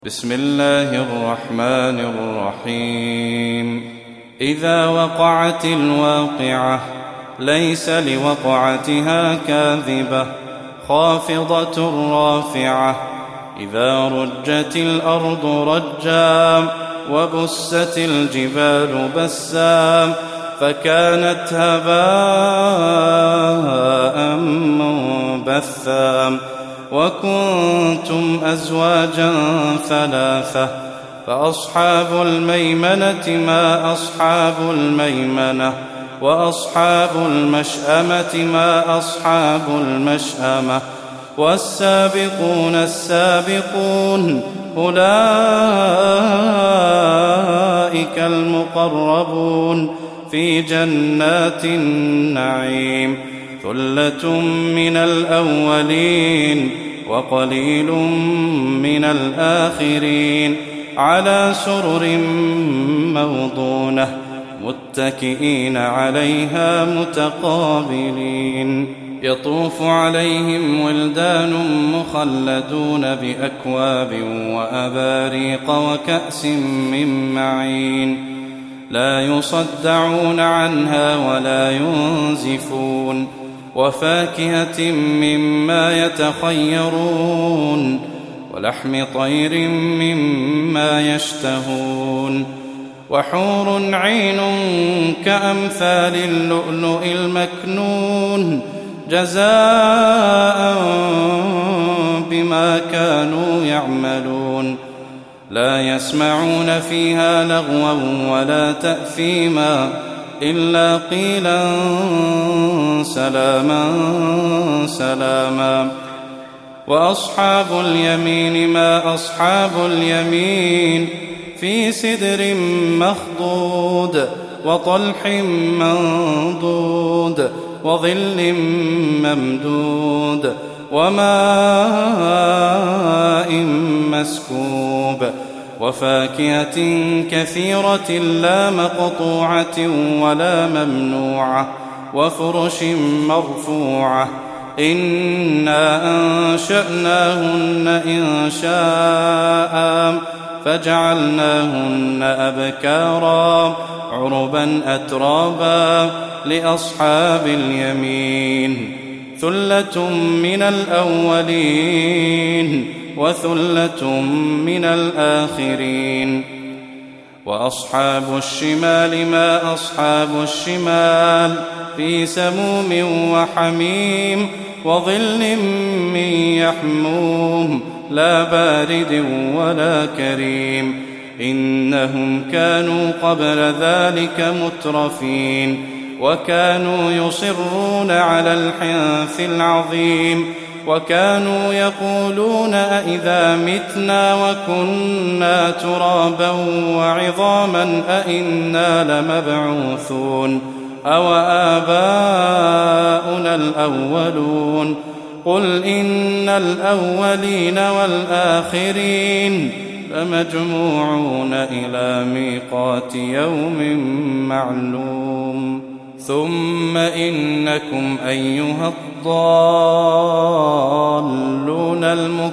بسم الله الرحمن الرحيم. إذا وقعت الواقعة ليس لوقعتها كاذبة خافضة رافعة. إذا رجت الأرض رجا وبست الجبال بسا فكانت هباء منبثا. وكنتم أزواجا ثلاثة فأصحاب الميمنة ما أصحاب الميمنة وأصحاب المشأمة ما أصحاب المشأمة والسابقون السابقون أولئك المقربون في جنات النعيم. ثلة من الأولين وقليل من الآخرين على سرر موضونة متكئين عليها متقابلين. يطوف عليهم ولدان مخلدون بأكواب وأباريق وكأس من معين لا يصدعون عنها ولا ينزفون. وفاكهة مما يتخيرون ولحم طير مما يشتهون. وحور عين كأمثال اللؤلؤ المكنون جزاء بما كانوا يعملون. لا يسمعون فيها لغوا ولا تأثيما إلا قيلا سلاما سلاما. وأصحاب اليمين ما أصحاب اليمين في سدر مخضود وطلح منضود وظل ممدود وماء مسكوب. وفاكهة كثيرة لا مقطوعة ولا ممنوعة وفرش مرفوعة. إنا أنشأناهن إنشاء فجعلناهن أبكارا عربا أترابا لأصحاب اليمين. ثلة من الأولين وثلة من الآخرين. وأصحاب الشمال ما أصحاب الشمال في سموم وحميم وظل من يحموم لا بارد ولا كريم. إنهم كانوا قبل ذلك مترفين وكانوا يصرون على الحنث العظيم وكانوا يقولون أئذا متنا وكنا ترابا وعظاما أئنا لمبعوثون أو آباؤنا الأولون. قل إن الأولين والآخرين لمجموعون إلى ميقات يوم معلوم. ثم إنكم أيها الضالون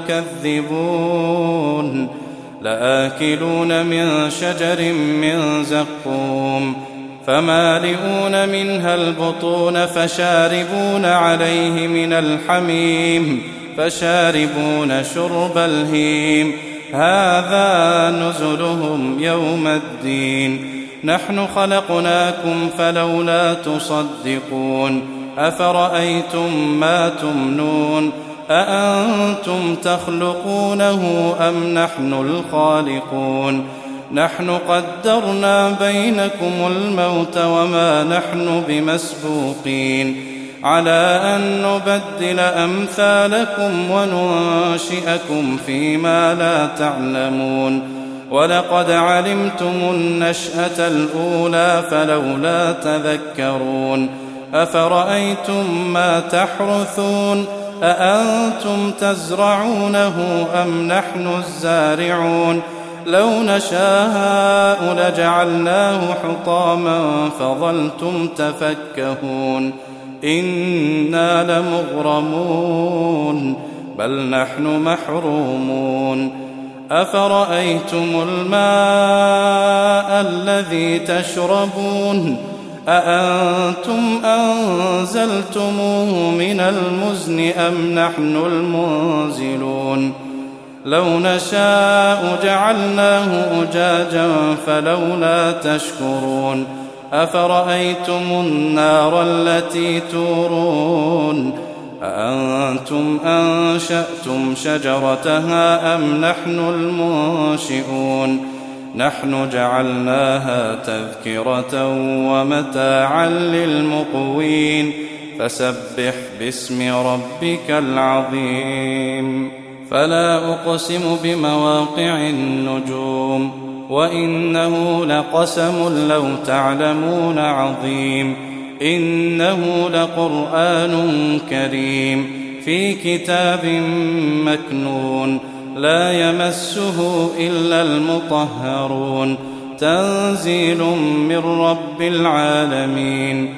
المكذبون لآكلون من شجر من زقوم فمالئون منها البطون فشاربون عليه من الحميم فشاربون شرب الهيم. هذا نزلهم يوم الدين. نحن خلقناكم فلولا تصدقون. أفرأيتم ما تمنون أأنتم تخلقونه أم نحن الخالقون. نحن قدرنا بينكم الموت وما نحن بمسبوقين على أن نبدل أمثالكم وننشئكم فيما لا تعلمون. ولقد علمتم النشأة الأولى فلولا تذكرون. أفرأيتم ما تحرثون أأنتم تزرعونه أم نحن الزارعون. لو نشاء لجعلناه حطاما فظلتم تفكهون. إنا لمغرمون بل نحن محرومون. أفرأيتم الماء الذي تشربون أأنتم أنزلتموه من المزن أم نحن المنزلون لو نشاء جعلناه أجاجا فلولا تشكرون أفرأيتم النار التي تورون أأنتم أنشأتم شجرتها أم نحن المنشئون نحن جعلناها تذكرة ومتاعا للمقوين فسبح باسم ربك العظيم فلا أقسم بمواقع النجوم وإنه لقسم لو تعلمون عظيم إنه لقرآن كريم في كتاب مكنون لا يمسه إلا المطهرون تنزيل من رب العالمين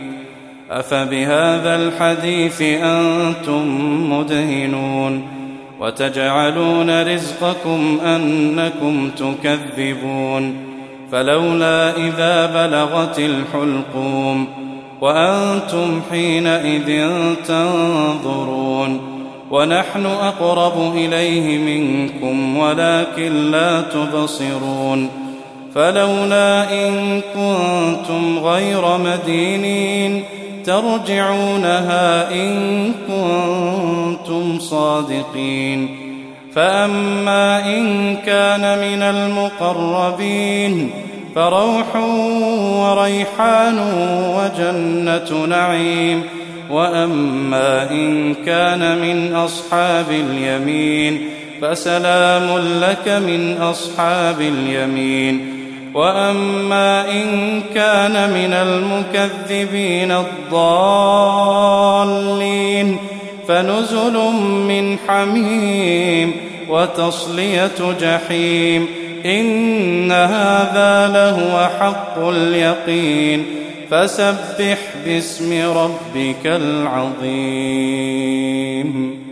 أفبهذا الحديث أنتم مدهنون وتجعلون رزقكم أنكم تكذبون فلولا إذا بلغت الحلقوم وأنتم حينئذ تنظرون ونحن أقرب إليه منكم ولكن لا تبصرون فلولا إن كنتم غير مدينين ترجعونها إن كنتم صادقين فأما إن كان من المقربين فروح وريحان وجنة نعيم وأما إن كان من أصحاب اليمين فسلام لك من أصحاب اليمين وأما إن كان من المكذبين الضالين فنزل من حميم وتصلية جحيم إن هذا لهو حق اليقين فسبح باسم ربك العظيم